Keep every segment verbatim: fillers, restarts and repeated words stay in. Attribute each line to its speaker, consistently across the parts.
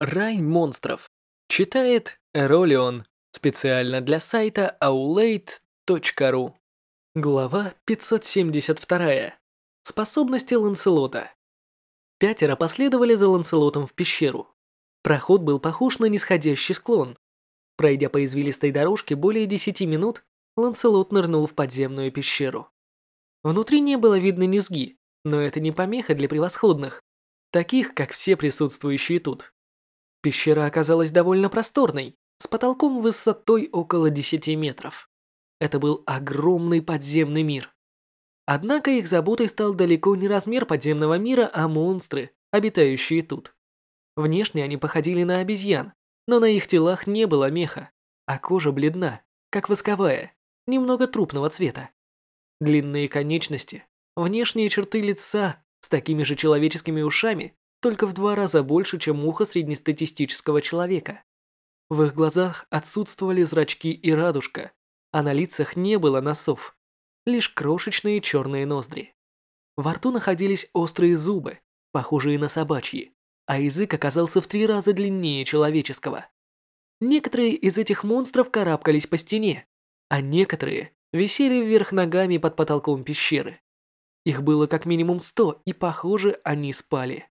Speaker 1: Рай монстров. Читает Эролион. Специально для сайта аулейт точка ру. Глава пятьсот семьдесят два. Способности Ланселота. Пятеро последовали за Ланселотом в пещеру. Проход был похож на нисходящий склон. Пройдя по извилистой дорожке более десяти минут, Ланселот нырнул в подземную пещеру. Внутри не было видно низги, но это не помеха для превосходных, таких, как все присутствующие тут. Пещера оказалась довольно просторной, с потолком высотой около десяти метров. Это был огромный подземный мир. Однако их заботой стал далеко не размер подземного мира, а монстры, обитающие тут. Внешне они походили на обезьян, но на их телах не было меха, а кожа бледна, как восковая, немного трупного цвета. Длинные конечности, внешние черты лица с такими же человеческими ушами, только в два раза больше, чем ухо среднестатистического человека. В их глазах отсутствовали зрачки и радужка, а на лицах не было носов, лишь крошечные черные ноздри. Во рту находились острые зубы, похожие на собачьи, а язык оказался в три раза длиннее человеческого. Некоторые из этих монстров карабкались по стене, а некоторые висели вверх ногами под потолком пещеры. Их было как минимум сто, и, похоже, они спали.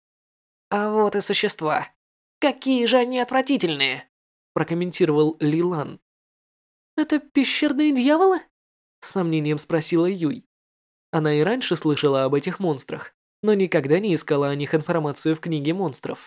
Speaker 2: «А вот и существа. Какие же они отвратительные!»
Speaker 1: прокомментировал Лилан. «Это пещерные дьяволы?» с сомнением спросила Юй. Она и раньше слышала об этих монстрах, но никогда не искала о них информацию в книге монстров.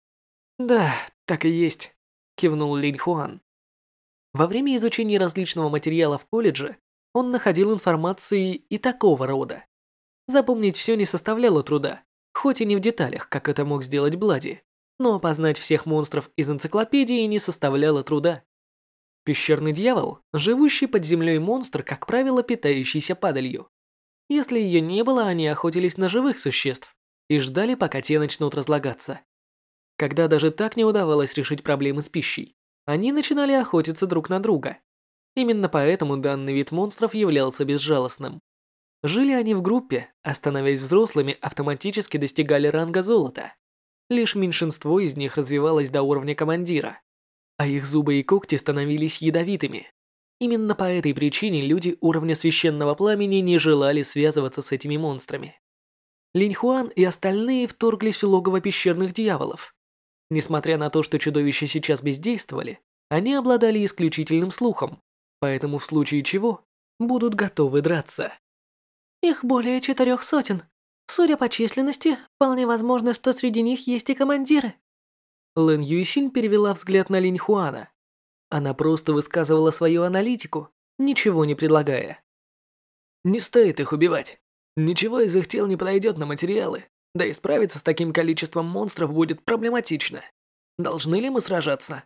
Speaker 1: «Да, так и есть», — кивнул Линь Хуан. Во время изучения различного материала в колледже он находил информации и такого рода. Запомнить все не составляло труда, хоть и не в деталях, как это мог сделать Блади, но опознать всех монстров из энциклопедии не составляло труда. Пещерный дьявол, живущий под землей монстр, как правило, питающийся падалью. Если ее не было, они охотились на живых существ и ждали, пока те начнут разлагаться. Когда даже так не удавалось решить проблемы с пищей, они начинали охотиться друг на друга. Именно поэтому данный вид монстров являлся безжалостным. Жили они в группе, а становясь взрослыми, автоматически достигали ранга золота. Лишь меньшинство из них развивалось до уровня командира, а их зубы и когти становились ядовитыми. Именно по этой причине люди уровня священного пламени не желали связываться с этими монстрами. Линь Хуан и остальные вторглись в логово пещерных дьяволов. Несмотря на то, что чудовища сейчас бездействовали, они обладали исключительным слухом, поэтому в случае чего будут готовы драться.
Speaker 2: «Их более четырех сотен. Судя по численности, вполне возможно, что среди них есть и командиры».
Speaker 1: Лэн Юйсинь перевела взгляд на Линь Хуана. Она просто высказывала свою аналитику, ничего не предлагая. «Не стоит их убивать. Ничего из их тел не подойдет на материалы, да и справиться с таким количеством монстров будет проблематично. Должны ли мы сражаться?»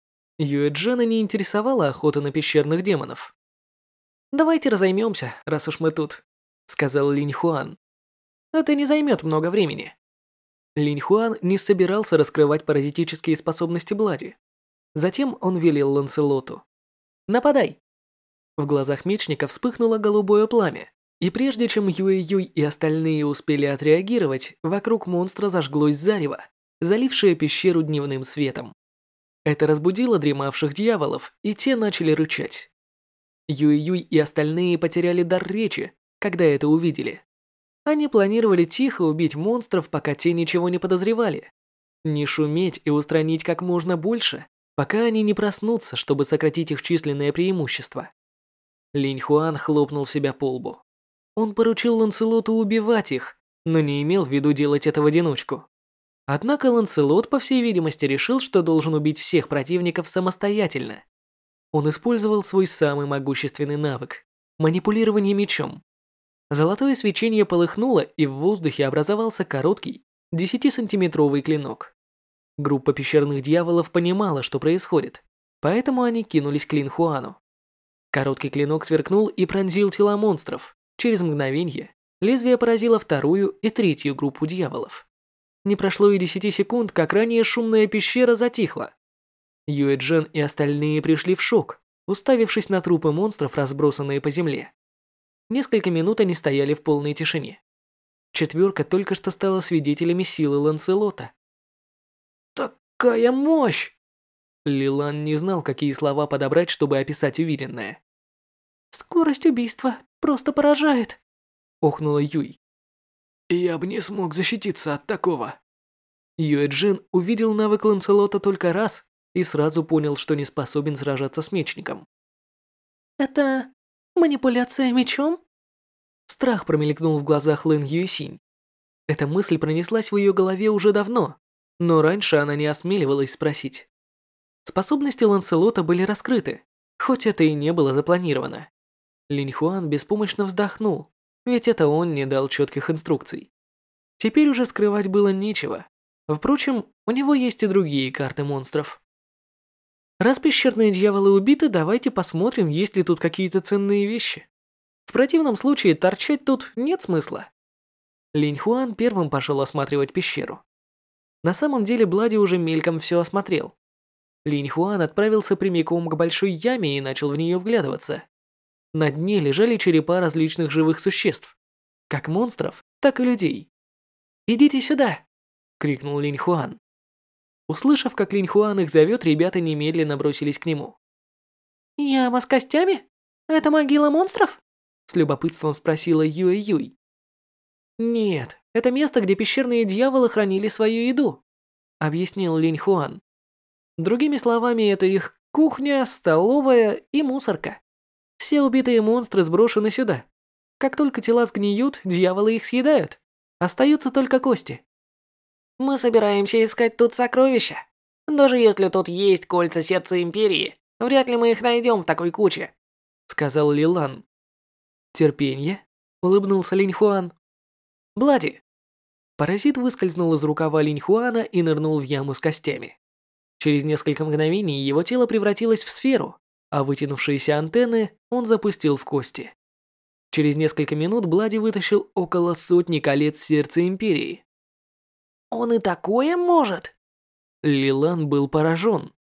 Speaker 1: Юэ Джена не интересовала охота на пещерных демонов. «Давайте разоймемся, раз уж мы тут», — сказал Линь Хуан. «Это не займет много времени». Линь Хуан не собирался раскрывать паразитические способности Блади. Затем он велел Ланселоту: «Нападай!» В глазах мечника вспыхнуло голубое пламя, и прежде чем Юэ-Юй и остальные успели отреагировать, вокруг монстра зажглось зарево, залившее пещеру дневным светом. Это разбудило дремавших дьяволов, и те начали рычать. Юэ-Юй и остальные потеряли дар речи, когда это увидели. Они планировали тихо убить монстров, пока те ничего не подозревали. Не шуметь и устранить как можно больше, пока они не проснутся, чтобы сократить их численное преимущество. Линь Хуан хлопнул себя по лбу. Он поручил Ланселоту убивать их, но не имел в виду делать это в одиночку. Однако Ланселот, по всей видимости, решил, что должен убить всех противников самостоятельно. Он использовал свой самый могущественный навык – манипулирование мечом. Золотое свечение полыхнуло, и в воздухе образовался короткий, десятисантиметровый клинок. Группа пещерных дьяволов понимала, что происходит, поэтому они кинулись к Линь Хуану. Короткий клинок сверкнул и пронзил тела монстров. Через мгновение лезвие поразило вторую и третью группу дьяволов. Не прошло и десяти секунд, как ранее шумная пещера затихла. Юэ Джен и остальные пришли в шок, уставившись на трупы монстров, разбросанные по земле. Несколько минут они стояли в полной тишине. Четверка только что стала свидетелями силы Ланселота.
Speaker 2: «Так
Speaker 1: Какая мощь! Лилан не знал, какие слова подобрать, чтобы описать увиденное.
Speaker 2: Скорость убийства просто поражает,
Speaker 1: Охнула Юй. Я бы не смог защититься от такого. Юэджин увидел навык Ланселота только раз и сразу понял, что не способен сражаться с мечником.
Speaker 2: Это манипуляция мечом?
Speaker 1: Страх промелькнул в глазах Лэн Юйсинь. Эта мысль пронеслась в ее голове уже давно, но раньше она не осмеливалась спросить. Способности Ланселота были раскрыты, хоть это и не было запланировано. Линьхуан беспомощно вздохнул, ведь это он не дал четких инструкций. Теперь уже скрывать было нечего. Впрочем, у него есть и другие карты монстров. Раз пещерные дьяволы убиты, давайте посмотрим, есть ли тут какие-то ценные вещи. В противном случае торчать тут нет смысла. Линьхуан первым пошел осматривать пещеру. На самом деле Блади уже мельком все осмотрел. Линьхуан отправился прямиком к большой яме и начал в нее вглядываться. На дне лежали черепа различных живых существ, как монстров, так и людей. «Идите сюда!» — крикнул Линьхуан. Услышав, как Линьхуан их зовет, ребята немедленно бросились к нему.
Speaker 2: Яма с костями? Это могила монстров?
Speaker 1: С любопытством спросила Юэ-Юй. «Нет, это место, где пещерные дьяволы хранили свою еду», — объяснил Линьхуан. Другими словами, это их кухня, столовая и мусорка. Все убитые монстры сброшены сюда. Как только тела сгниют, дьяволы их съедают. Остаются только кости.
Speaker 2: Мы собираемся искать тут сокровища. Даже если тут есть кольца сердца Империи, вряд ли мы их найдем в такой куче», —
Speaker 1: сказал Лилан. «Терпенье», — улыбнулся Линьхуан. «Блади». Паразит выскользнул из рукава Линьхуана и нырнул в яму с костями. Через несколько мгновений его тело превратилось в сферу, а вытянувшиеся антенны он запустил в кости. Через несколько минут Блади вытащил около сотни колец сердца Империи.
Speaker 2: «Он и такое может?»
Speaker 1: Лилан был поражен.